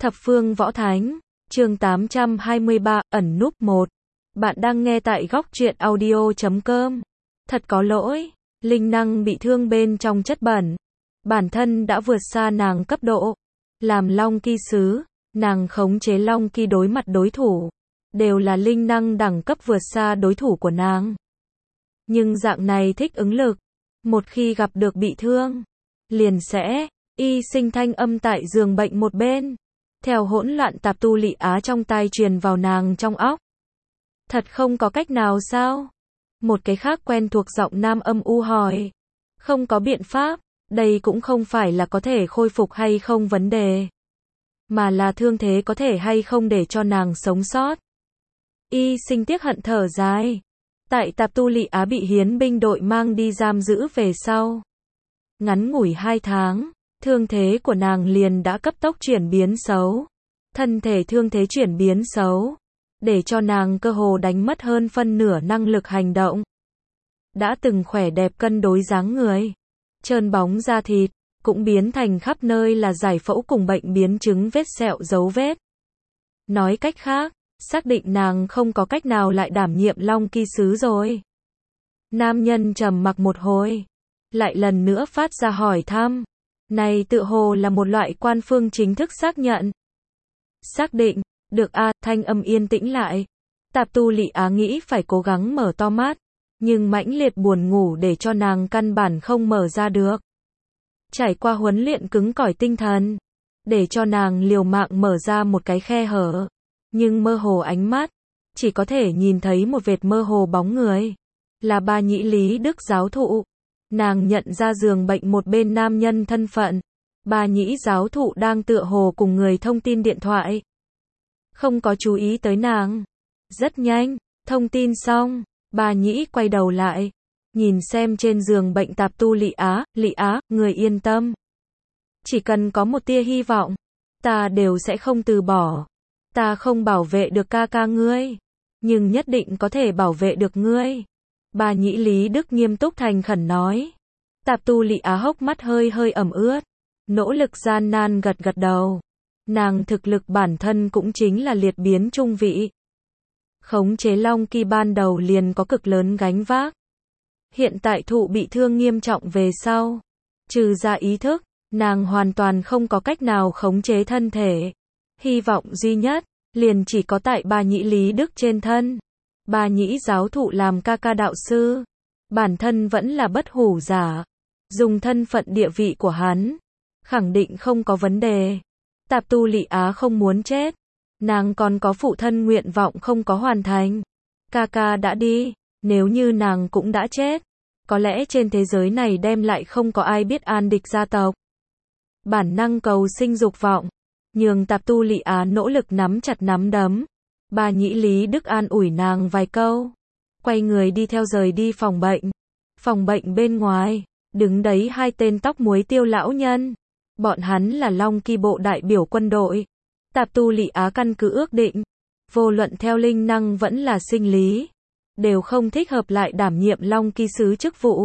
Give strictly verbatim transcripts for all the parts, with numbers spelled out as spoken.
Thập phương võ thánh, chương tám trăm hai mươi ba, ẩn núp một. Bạn đang nghe tại góc truyện audio chấm com. Thật có lỗi, linh năng bị thương bên trong chất bẩn. Bản thân đã vượt xa nàng cấp độ. Làm Long Ki sứ, nàng khống chế Long Ki đối mặt đối thủ. Đều là linh năng đẳng cấp vượt xa đối thủ của nàng. Nhưng dạng này thích ứng lực. Một khi gặp được bị thương, liền sẽ y sinh thanh âm tại giường bệnh một bên. Theo hỗn loạn tạp tu lị á trong tai truyền vào nàng trong óc. Thật không có cách nào sao? Một cái khác quen thuộc giọng nam âm u hỏi. Không có biện pháp, đây cũng không phải là có thể khôi phục hay không vấn đề. Mà là thương thế có thể hay không để cho nàng sống sót. Y sinh tiếc hận thở dài. Tại tạp tu lị á bị hiến binh đội mang đi giam giữ về sau. Ngắn ngủi hai tháng. Thương thế của nàng liền đã cấp tốc chuyển biến xấu. Thân thể thương thế chuyển biến xấu. Để cho nàng cơ hồ đánh mất hơn phân nửa năng lực hành động. Đã từng khỏe đẹp cân đối dáng người. Trơn bóng da thịt. Cũng biến thành khắp nơi là giải phẫu cùng bệnh biến chứng vết sẹo dấu vết. Nói cách khác, xác định nàng không có cách nào lại đảm nhiệm Long Ki sứ rồi. Nam nhân trầm mặc một hồi. Lại lần nữa phát ra hỏi thăm. Này tự hồ là một loại quan phương chính thức xác nhận. Xác định, được a, thanh âm yên tĩnh lại. Tạp tu lị á nghĩ phải cố gắng mở to mắt. Nhưng mãnh liệt buồn ngủ để cho nàng căn bản không mở ra được. Trải qua huấn luyện cứng cỏi tinh thần. Để cho nàng liều mạng mở ra một cái khe hở. Nhưng mơ hồ ánh mắt. Chỉ có thể nhìn thấy một vệt mơ hồ bóng người. Là Ba Nhĩ Lý Đức giáo thụ. Nàng nhận ra giường bệnh một bên nam nhân thân phận. Ba Nhĩ giáo thụ đang tựa hồ cùng người thông tin điện thoại. Không có chú ý tới nàng. Rất nhanh, thông tin xong, Ba Nhĩ quay đầu lại. Nhìn xem trên giường bệnh tạp tu lị á, lị á, người yên tâm. Chỉ cần có một tia hy vọng, ta đều sẽ không từ bỏ. Ta không bảo vệ được ca ca ngươi, nhưng nhất định có thể bảo vệ được ngươi. Ba Nhĩ Lý Đức nghiêm túc thành khẩn nói. Tạp tu lị á hốc mắt hơi hơi ẩm ướt. Nỗ lực gian nan gật gật đầu. Nàng thực lực bản thân cũng chính là liệt biến trung vị. Khống chế Long Ki ban đầu liền có cực lớn gánh vác. Hiện tại thụ bị thương nghiêm trọng về sau. Trừ ra ý thức, nàng hoàn toàn không có cách nào khống chế thân thể. Hy vọng duy nhất, liền chỉ có tại Ba Nhĩ Lý Đức trên thân. Ba Nhĩ giáo thụ làm ca ca đạo sư. Bản thân vẫn là bất hủ giả. Dùng thân phận địa vị của hắn. Khẳng định không có vấn đề. Tạp tu lị á không muốn chết. Nàng còn có phụ thân nguyện vọng không có hoàn thành. Ca ca đã đi. Nếu như nàng cũng đã chết. Có lẽ trên thế giới này đem lại không có ai biết an địch gia tộc. Bản năng cầu sinh dục vọng. Nhường tạp tu lị á nỗ lực nắm chặt nắm đấm. Ba Nhĩ Lý Đức an ủi nàng vài câu. Quay người đi theo rời đi phòng bệnh. Phòng bệnh bên ngoài. Đứng đấy hai tên tóc muối tiêu lão nhân. Bọn hắn là Long Ki bộ đại biểu quân đội. Tạp tu lị á căn cứ ước định. Vô luận theo linh năng vẫn là sinh lý. Đều không thích hợp lại đảm nhiệm Long Ki sứ chức vụ.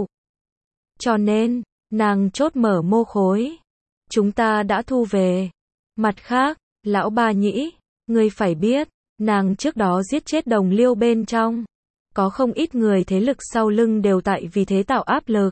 Cho nên, nàng chốt mở mô khối. Chúng ta đã thu về. Mặt khác, lão Ba Nhĩ, ngươi phải biết, nàng trước đó giết chết đồng liêu bên trong. Có không ít người thế lực sau lưng đều tại vì thế tạo áp lực.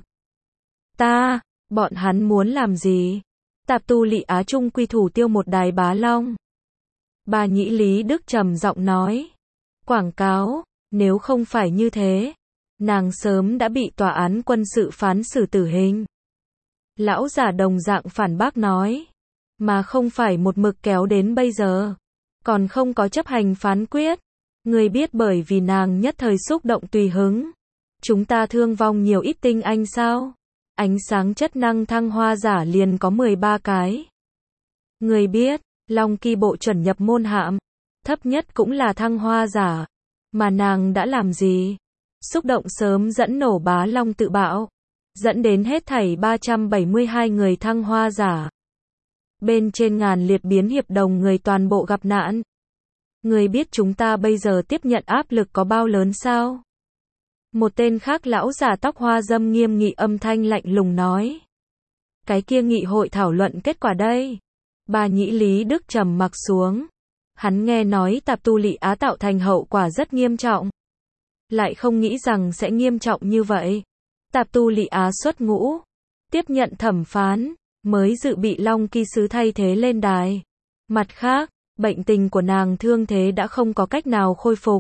Ta, bọn hắn muốn làm gì? Tạp tu lị á trung quy thủ tiêu một đài bá long. Ba Nhĩ Lý Đức trầm giọng nói. Quảng cáo, nếu không phải như thế, nàng sớm đã bị tòa án quân sự phán xử tử hình. Lão giả đồng dạng phản bác nói. Mà không phải một mực kéo đến bây giờ. Còn không có chấp hành phán quyết. Người biết bởi vì nàng nhất thời xúc động tùy hứng. Chúng ta thương vong nhiều ít tinh anh sao? Ánh sáng chất năng thăng hoa giả liền có mười ba cái. Người biết, Long Ki bộ chuẩn nhập môn hạm. Thấp nhất cũng là thăng hoa giả. Mà nàng đã làm gì? Xúc động sớm dẫn nổ bá long tự bạo. Dẫn đến hết thảy ba trăm bảy mươi hai người thăng hoa giả. Bên trên ngàn liệt biến hiệp đồng người toàn bộ gặp nạn. Người biết chúng ta bây giờ tiếp nhận áp lực có bao lớn sao? Một tên khác lão giả tóc hoa dâm nghiêm nghị âm thanh lạnh lùng nói. Cái kia nghị hội thảo luận kết quả đây. Bà Nhĩ Lý Đức trầm mặc xuống. Hắn nghe nói Tạp Tu Lị Á tạo thành hậu quả rất nghiêm trọng. Lại không nghĩ rằng sẽ nghiêm trọng như vậy. Tạp Tu Lị Á xuất ngũ, tiếp nhận thẩm phán, mới dự bị Long Kỳ Sứ thay thế lên đài. Mặt khác, bệnh tình của nàng thương thế đã không có cách nào khôi phục.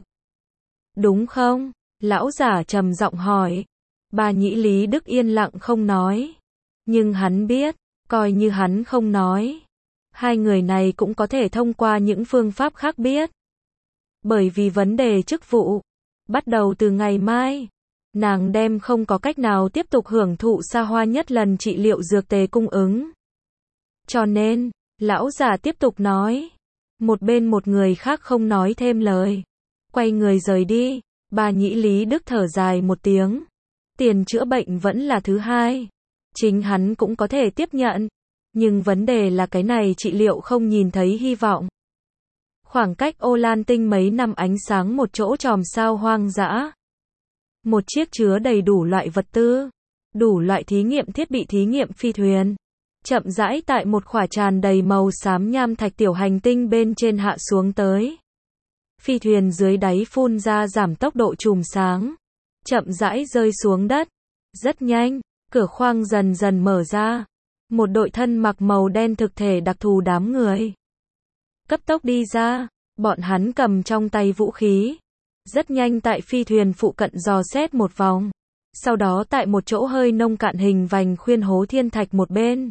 Đúng không? Lão giả trầm giọng hỏi. Bà Nhĩ Lý Đức yên lặng không nói. Nhưng hắn biết, coi như hắn không nói, hai người này cũng có thể thông qua những phương pháp khác biết. Bởi vì vấn đề chức vụ, bắt đầu từ ngày mai, nàng đem không có cách nào tiếp tục hưởng thụ xa hoa nhất lần trị liệu dược tề cung ứng. Cho nên, lão già tiếp tục nói. Một bên một người khác không nói thêm lời. Quay người rời đi, bà Nhĩ Lý Đức thở dài một tiếng. Tiền chữa bệnh vẫn là thứ hai. Chính hắn cũng có thể tiếp nhận. Nhưng vấn đề là cái này trị liệu không nhìn thấy hy vọng. Khoảng cách Ô Lan Tinh mấy năm ánh sáng một chỗ chòm sao hoang dã. Một chiếc chứa đầy đủ loại vật tư, đủ loại thí nghiệm thiết bị thí nghiệm phi thuyền. Chậm rãi tại một khỏa tràn đầy màu xám nham thạch tiểu hành tinh bên trên hạ xuống tới. Phi thuyền dưới đáy phun ra giảm tốc độ chùm sáng. Chậm rãi rơi xuống đất. Rất nhanh, cửa khoang dần dần mở ra. Một đội thân mặc màu đen thực thể đặc thù đám người. Cấp tốc đi ra, bọn hắn cầm trong tay vũ khí. Rất nhanh tại phi thuyền phụ cận dò xét một vòng. Sau đó tại một chỗ hơi nông cạn hình vành khuyên hố thiên thạch một bên.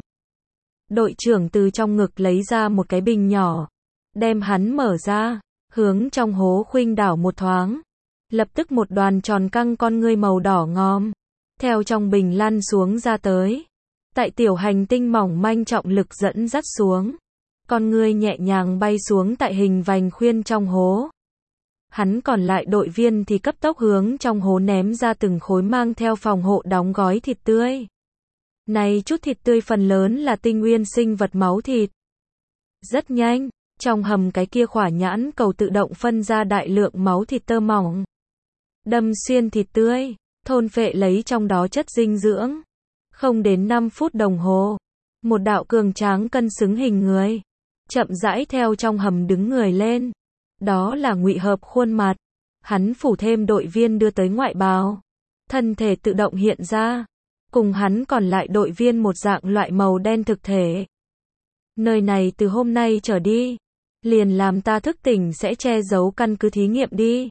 Đội trưởng từ trong ngực lấy ra một cái bình nhỏ. Đem hắn mở ra, hướng trong hố khuynh đảo một thoáng. Lập tức một đoàn tròn căng con ngươi màu đỏ ngòm. Theo trong bình lăn xuống ra tới. Tại tiểu hành tinh mỏng manh trọng lực dẫn dắt xuống. Con ngươi nhẹ nhàng bay xuống tại hình vành khuyên trong hố. Hắn còn lại đội viên thì cấp tốc hướng trong hố ném ra từng khối mang theo phòng hộ đóng gói thịt tươi. Này chút thịt tươi phần lớn là tinh nguyên sinh vật máu thịt. Rất nhanh, trong hầm cái kia khỏa nhãn cầu tự động phân ra đại lượng máu thịt tơ mỏng. Đâm xuyên thịt tươi, thôn phệ lấy trong đó chất dinh dưỡng. Không đến năm phút đồng hồ, một đạo cường tráng cân xứng hình người, chậm rãi theo trong hầm đứng người lên. Đó là Ngụy Hợp khuôn mặt. Hắn phủ thêm đội viên đưa tới ngoại bào. Thân thể tự động hiện ra. Cùng hắn còn lại đội viên một dạng loại màu đen thực thể. Nơi này từ hôm nay trở đi, liền làm ta thức tỉnh sẽ che giấu căn cứ thí nghiệm đi.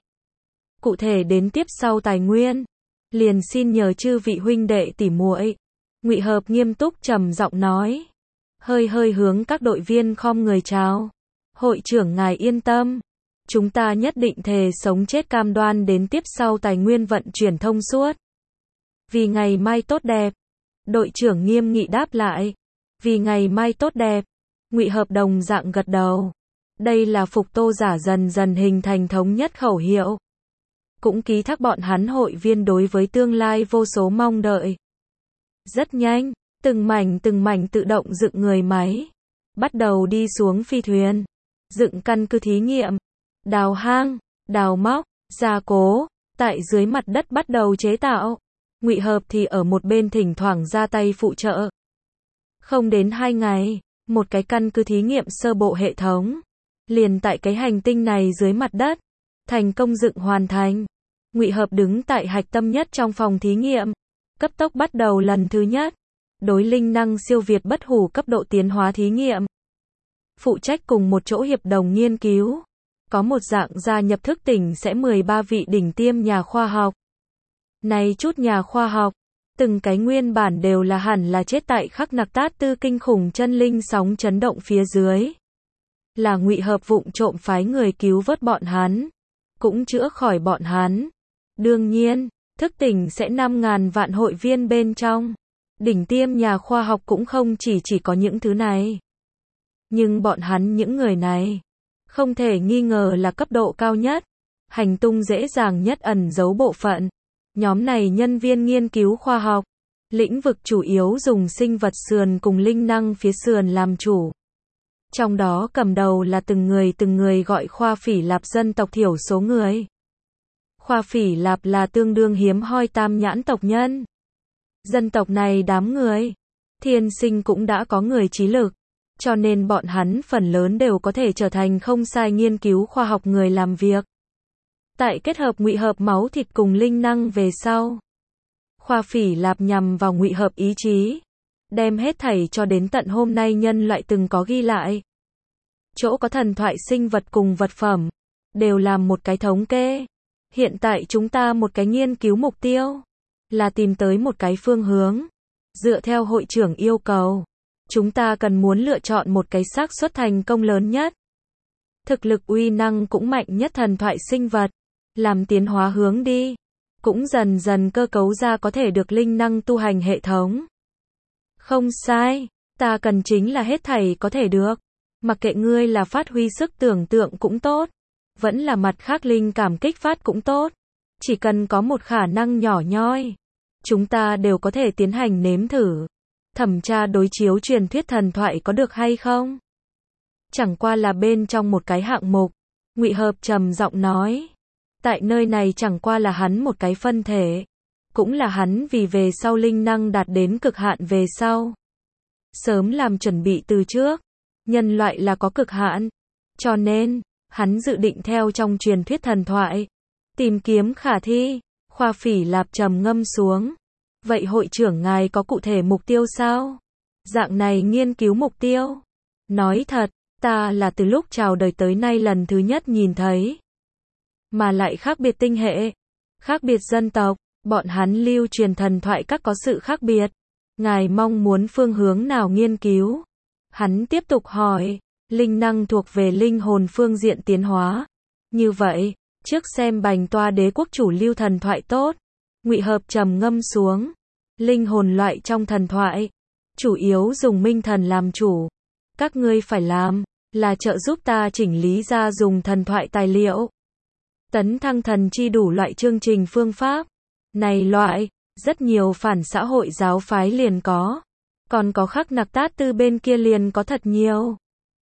Cụ thể đến tiếp sau tài nguyên, liền xin nhờ chư vị huynh đệ tỉ muội. Ngụy Hợp nghiêm túc trầm giọng nói. Hơi hơi hướng các đội viên khom người chào. Hội trưởng ngài yên tâm. Chúng ta nhất định thề sống chết cam đoan đến tiếp sau tài nguyên vận chuyển thông suốt. Vì ngày mai tốt đẹp. Đội trưởng nghiêm nghị đáp lại. Vì ngày mai tốt đẹp. Ngụy Hợp đồng dạng gật đầu. Đây là Phục Tô giả dần dần hình thành thống nhất khẩu hiệu. Cũng ký thác bọn hắn hội viên đối với tương lai vô số mong đợi. Rất nhanh, từng mảnh từng mảnh tự động dựng người máy. Bắt đầu đi xuống phi thuyền. Dựng căn cứ thí nghiệm. Đào hang, đào móc, gia cố. Tại dưới mặt đất bắt đầu chế tạo. Ngụy Hợp thì ở một bên thỉnh thoảng ra tay phụ trợ. Không đến hai ngày, một cái căn cứ thí nghiệm sơ bộ hệ thống. Liền tại cái hành tinh này dưới mặt đất. Thành công dựng hoàn thành. Ngụy Hợp đứng tại hạch tâm nhất trong phòng thí nghiệm. Cấp tốc bắt đầu lần thứ nhất. Đối linh năng siêu việt bất hủ cấp độ tiến hóa thí nghiệm. Phụ trách cùng một chỗ hiệp đồng nghiên cứu. Có một dạng gia nhập thức tỉnh sẽ mười ba vị đỉnh tiêm nhà khoa học. Này chút nhà khoa học, từng cái nguyên bản đều là hẳn là chết tại khắc nặc tát tư kinh khủng chân linh sóng chấn động phía dưới. Là Ngụy Hợp vụng trộm phái người cứu vớt bọn hắn. Cũng chữa khỏi bọn hắn. Đương nhiên, thức tỉnh sẽ năm ngàn vạn hội viên bên trong. Đỉnh tiêm nhà khoa học cũng không chỉ chỉ có những thứ này. Nhưng bọn hắn những người này, không thể nghi ngờ là cấp độ cao nhất. Hành tung dễ dàng nhất ẩn giấu bộ phận. Nhóm này nhân viên nghiên cứu khoa học. Lĩnh vực chủ yếu dùng sinh vật sườn cùng linh năng phía sườn làm chủ. Trong đó cầm đầu là từng người từng người gọi Khoa Phỉ Lạp dân tộc thiểu số người. Khoa Phỉ Lạp là tương đương hiếm hoi tam nhãn tộc nhân. Dân tộc này đám người, thiên sinh cũng đã có người trí lực. cho nên bọn hắn phần lớn đều có thể trở thành không sai nghiên cứu khoa học người làm việc. Tại kết hợp ngụy hợp máu thịt cùng linh năng về sau, Khoa Phỉ Lạp nhằm vào ngụy hợp ý chí, đem hết thảy cho đến tận hôm nay nhân loại từng có ghi lại. Chỗ có thần thoại sinh vật cùng vật phẩm, đều làm một cái thống kê. Hiện tại chúng ta một cái nghiên cứu mục tiêu, là tìm tới một cái phương hướng. Dựa theo hội trưởng yêu cầu, chúng ta cần muốn lựa chọn một cái xác suất thành công lớn nhất, thực lực uy năng cũng mạnh nhất thần thoại sinh vật, làm tiến hóa hướng đi, cũng dần dần cơ cấu ra có thể được linh năng tu hành hệ thống. Không sai, ta cần chính là hết thảy có thể được. Mặc kệ ngươi là phát huy sức tưởng tượng cũng tốt, vẫn là mặt khác linh cảm kích phát cũng tốt, chỉ cần có một khả năng nhỏ nhoi, chúng ta đều có thể tiến hành nếm thử, thẩm tra đối chiếu truyền thuyết thần thoại có được hay không. Chẳng qua là bên trong một cái hạng mục, Ngụy Hợp trầm giọng nói, tại nơi này chẳng qua là hắn một cái phân thể, cũng là hắn vì về sau linh năng đạt đến cực hạn về sau, sớm làm chuẩn bị từ trước. Nhân loại là có cực hạn, cho nên, hắn dự định theo trong truyền thuyết thần thoại, tìm kiếm khả thi. Khoa Phỉ Lạp trầm ngâm xuống. Vậy hội trưởng ngài có cụ thể mục tiêu sao? Dạng này nghiên cứu mục tiêu. Nói thật, ta là từ lúc chào đời tới nay lần thứ nhất nhìn thấy. Mà lại khác biệt tinh hệ, khác biệt dân tộc, bọn hắn lưu truyền thần thoại các có sự khác biệt. Ngài mong muốn phương hướng nào nghiên cứu? Hắn tiếp tục hỏi, linh năng thuộc về linh hồn phương diện tiến hóa. Như vậy, trước xem Bành Toa Đế quốc chủ lưu thần thoại tốt. Ngụy Hợp trầm ngâm xuống. Linh hồn loại trong thần thoại, chủ yếu dùng minh thần làm chủ. Các ngươi phải làm, là trợ giúp ta chỉnh lý ra dùng thần thoại tài liệu. Tấn thăng thần chi đủ loại chương trình phương pháp. Này loại, rất nhiều phản xã hội giáo phái liền có. Còn có Khắc Nặc Tát Tư bên kia liền có thật nhiều.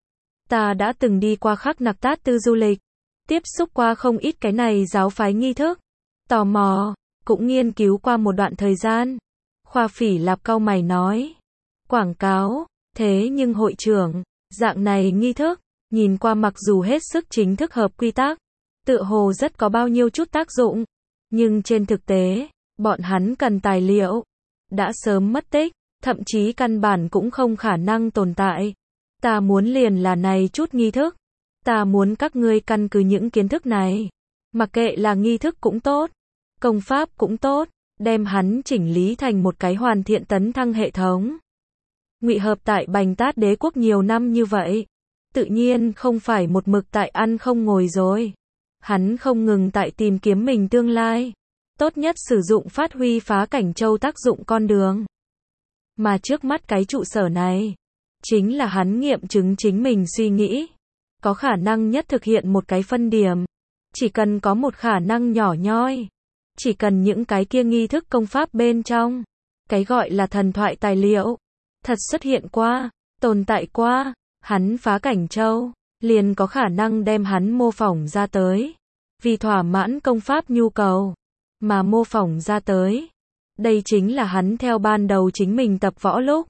Ta đã từng đi qua Khắc Nặc Tát Tư du lịch, tiếp xúc qua không ít cái này giáo phái nghi thức. Tò mò, cũng nghiên cứu qua một đoạn thời gian. Khoa Phỉ Lạp cau mày nói. Quảng cáo, thế nhưng hội trưởng, dạng này nghi thức, nhìn qua mặc dù hết sức chính thức hợp quy tắc, tựa hồ rất có bao nhiêu chút tác dụng. Nhưng trên thực tế, bọn hắn cần tài liệu, đã sớm mất tích. Thậm chí căn bản cũng không khả năng tồn tại. Ta muốn liền là này chút nghi thức. Ta muốn các ngươi căn cứ những kiến thức này. Mặc kệ là nghi thức cũng tốt, công pháp cũng tốt, đem hắn chỉnh lý thành một cái hoàn thiện tấn thăng hệ thống. Ngụy Hợp tại Bành Tát Đế quốc nhiều năm như vậy, tự nhiên không phải một mực tại ăn không ngồi rồi. Hắn không ngừng tại tìm kiếm mình tương lai. Tốt nhất sử dụng phát huy phá cảnh châu tác dụng con đường. Mà trước mắt cái trụ sở này, chính là hắn nghiệm chứng chính mình suy nghĩ. Có khả năng nhất thực hiện một cái phân điểm. Chỉ cần có một khả năng nhỏ nhoi. Chỉ cần những cái kia nghi thức công pháp bên trong. Cái gọi là thần thoại tài liệu. Thật xuất hiện qua, tồn tại qua. Hắn phá cảnh châu, liền có khả năng đem hắn mô phỏng ra tới. Vì thỏa mãn công pháp nhu cầu. Mà mô phỏng ra tới. Đây chính là hắn theo ban đầu chính mình tập võ lúc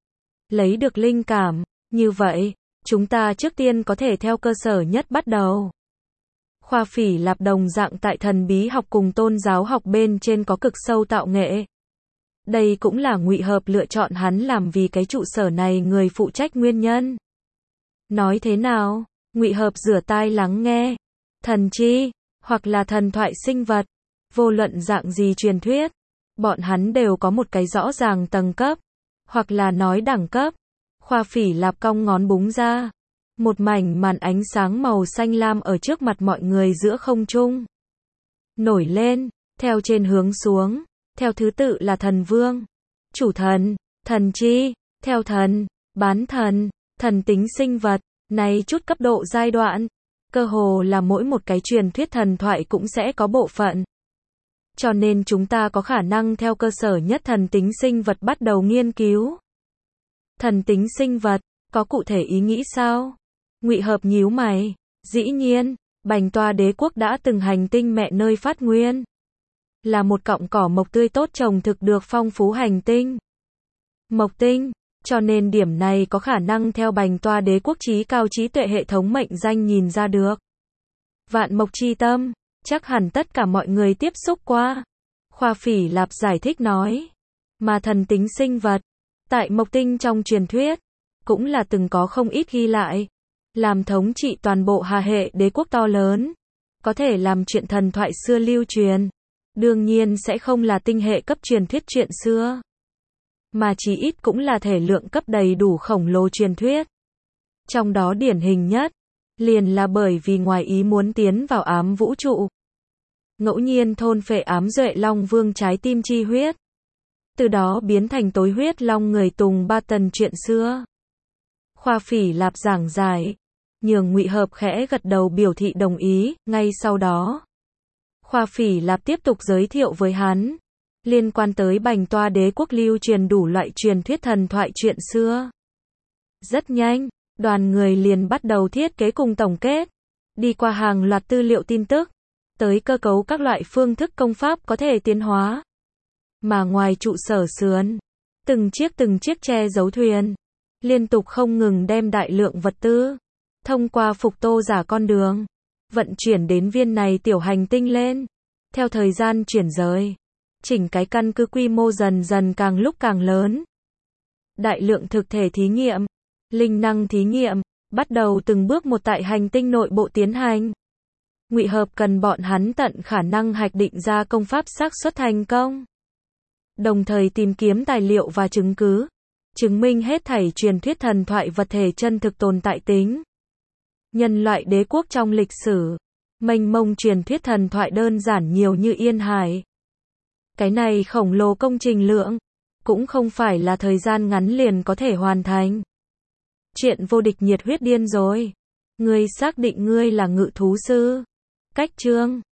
lấy được linh cảm. Như vậy, chúng ta trước tiên có thể theo cơ sở nhất bắt đầu. Khoa Phỉ Lạp đồng dạng tại thần bí học cùng tôn giáo học bên trên có cực sâu tạo nghệ. Đây cũng là Ngụy Hợp lựa chọn hắn làm vì cái trụ sở này người phụ trách nguyên nhân. Nói thế nào? Ngụy Hợp rửa tai lắng nghe. Thần chi, hoặc là thần thoại sinh vật, vô luận dạng gì truyền thuyết, bọn hắn đều có một cái rõ ràng tầng cấp, hoặc là nói đẳng cấp. Khoa Phỉ Lạp cong ngón búng ra. Một mảnh màn ánh sáng màu xanh lam ở trước mặt mọi người giữa không trung. Nổi lên, theo trên hướng xuống, theo thứ tự là thần vương, chủ thần, thần chi, theo thần, bán thần, thần tính sinh vật, này chút cấp độ giai đoạn. Cơ hồ là mỗi một cái truyền thuyết thần thoại cũng sẽ có bộ phận. Cho nên chúng ta có khả năng theo cơ sở nhất thần tính sinh vật bắt đầu nghiên cứu. Thần tính sinh vật, có cụ thể ý nghĩ sao? Ngụy Hợp nhíu mày. Dĩ nhiên, Bành Toa Đế quốc đã từng hành tinh mẹ nơi phát nguyên. Là một cọng cỏ mộc tươi tốt trồng thực được phong phú hành tinh. Mộc tinh, Cho nên điểm này có khả năng theo bành toa đế quốc trí cao trí tuệ hệ thống mệnh danh nhìn ra được. Vạn mộc chi tâm, chắc hẳn tất cả mọi người tiếp xúc qua. Khoa Phỉ Lạp giải thích nói. Mà thần tính sinh vật, tại Mộc Tinh trong truyền thuyết, cũng là từng có không ít ghi lại. Làm thống trị toàn bộ Hà hệ đế quốc to lớn. Có thể làm chuyện thần thoại xưa lưu truyền. Đương nhiên sẽ không là tinh hệ cấp truyền thuyết chuyện xưa. Mà chỉ ít cũng là thể lượng cấp đầy đủ khổng lồ truyền thuyết. Trong đó điển hình nhất, liền là bởi vì ngoài ý muốn tiến vào ám vũ trụ. Ngẫu nhiên thôn phệ ám duệ long vương trái tim chi huyết. Từ đó biến thành tối huyết long người Tùng Ba Tần chuyện xưa. Khoa Phỉ Lạp giảng giải. Nhường Ngụy Hợp khẽ gật đầu biểu thị đồng ý, ngay sau đó. Khoa Phỉ Lạp tiếp tục giới thiệu với hắn. Liên quan tới bành toa đế quốc lưu truyền đủ loại truyền thuyết thần thoại chuyện xưa. Rất nhanh, đoàn người liền bắt đầu thiết kế cùng tổng kết. Đi qua hàng loạt tư liệu tin tức. Tới cơ cấu các loại phương thức công pháp có thể tiến hóa. Mà ngoài trụ sở sườn, từng chiếc từng chiếc che giấu thuyền. Liên tục không ngừng đem đại lượng vật tư. Thông qua phục tô giả con đường. Vận chuyển đến viên này tiểu hành tinh lên. Theo thời gian chuyển rời. Chỉnh cái căn cứ quy mô dần dần càng lúc càng lớn. Đại lượng thực thể thí nghiệm, linh năng thí nghiệm, bắt đầu từng bước một tại hành tinh nội bộ tiến hành. Ngụy Hợp cần bọn hắn tận khả năng hoạch định ra công pháp xác suất thành công. Đồng thời tìm kiếm tài liệu và chứng cứ, chứng minh hết thảy truyền thuyết thần thoại vật thể chân thực tồn tại tính. Nhân loại đế quốc trong lịch sử, mênh mông truyền thuyết thần thoại đơn giản nhiều như yên hải. Cái này khổng lồ công trình lượng, cũng không phải là thời gian ngắn liền có thể hoàn thành. Chuyện vô địch nhiệt huyết điên rồi. Ngươi xác định ngươi là ngự thú sư. Cách chương